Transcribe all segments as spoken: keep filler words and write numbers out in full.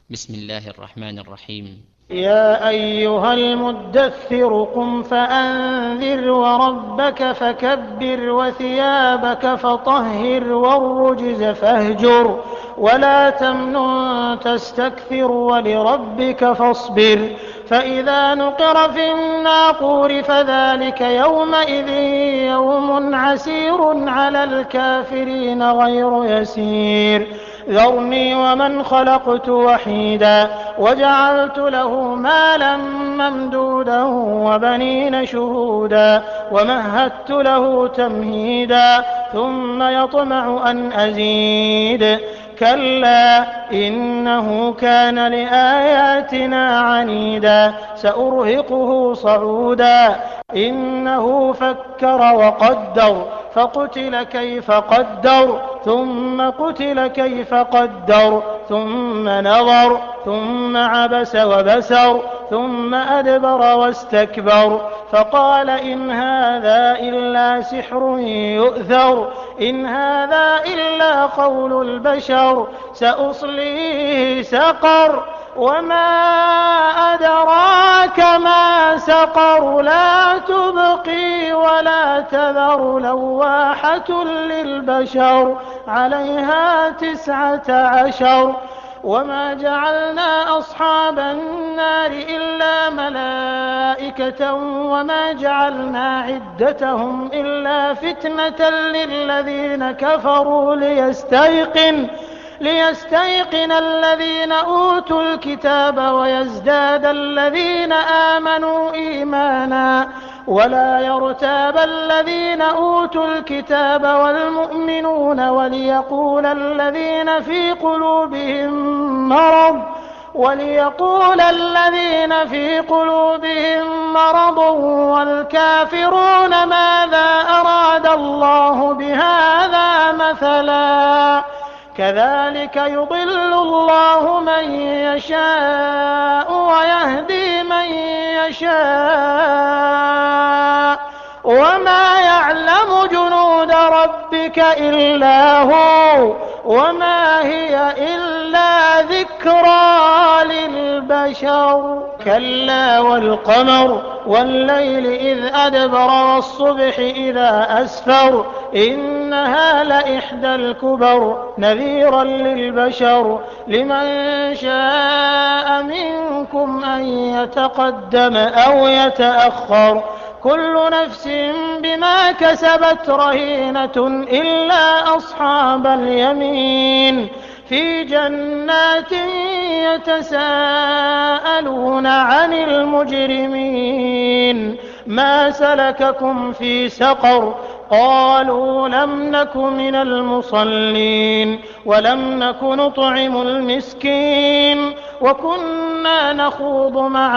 بسم الله الرحمن الرحيم. يا أيها المدثر قم فأنذر وربك فكبر وثيابك فطهر والرجز فاهجر ولا تمنن تستكثر ولربك فاصبر فإذا نقر في الناقور فذلك يومئذ يوم عسير على الكافرين غير يسير ذرني ومن خلقت وحيدا وجعلت له مالا ممدودا وبنين شهودا ومهدت له تمهيدا ثم يطمع أن أزيد كلا إنه كان لآياتنا عنيدا سأرهقه صعودا إنه فكر وقدر فقتل كيف قدر ثم قتل كيف قدر ثم نظر ثم عبس وبسر ثم أدبر واستكبر فقال إن هذا إلا سحر يؤثر إن هذا إلا قول البشر سأصليه سقر وما أدراك ما سقر لا تبقي ولا تذر لواحة للبشر عليها تسعة عشر وما جعلنا أصحاب النار إلا ملائكة وما جعلنا عدتهم إلا فتنة للذين كفروا ليستيقن ليستيقن الذين أوتوا الكتاب ويزداد الذين آمنوا إيمانا ولا يرتاب الذين أوتوا الكتاب والمؤمنون وليقول الذين في قلوبهم مرض وليقول الذين في قلوبهم مرض والكافرون ماذا أراد الله بهذا مثلا كذلك يضل الله من يشاء ويهدي من يشاء وما يعلم جنود ربك إلا هو وما هي إلا ذكرى للبشر كلا والقمر والليل إذ أدبر والصبح إذا أسفر إنها لإحدى الكبر نذيرا للبشر لمن شاء منكم أن يتقدم أو يتأخر كل نفس بما كسبت رهينة إلا أصحاب اليمين في جنات يتساءلون عن المجرمين ما سلككم في سقر قالوا لم نك من المصلين ولم نك نطعم المسكين وكنا نخوض مع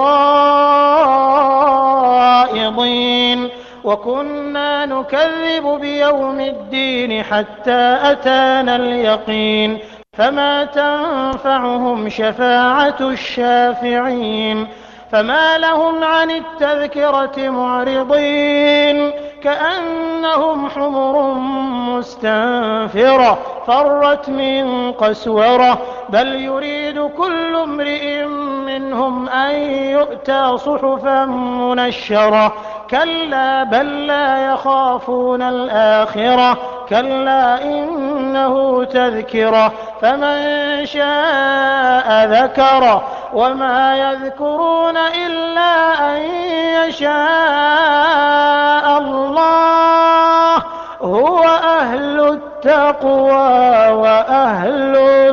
الخائضين وكنا نكذب بيوم الدين حتى أتانا اليقين فما تنفعهم شفاعة الشافعين فما لهم عن التذكرة معرضين كأنهم حمر مستنفرة فرت من قسورة بل يريد كل امرئ منهم أن يؤتى صحفا منشرة كلا بل لا يخافون الآخرة كلا إنه تذكرة فمن شاء ذكره وما يذكرون إلا أن يشاء الله هو أهل التقوى وأهل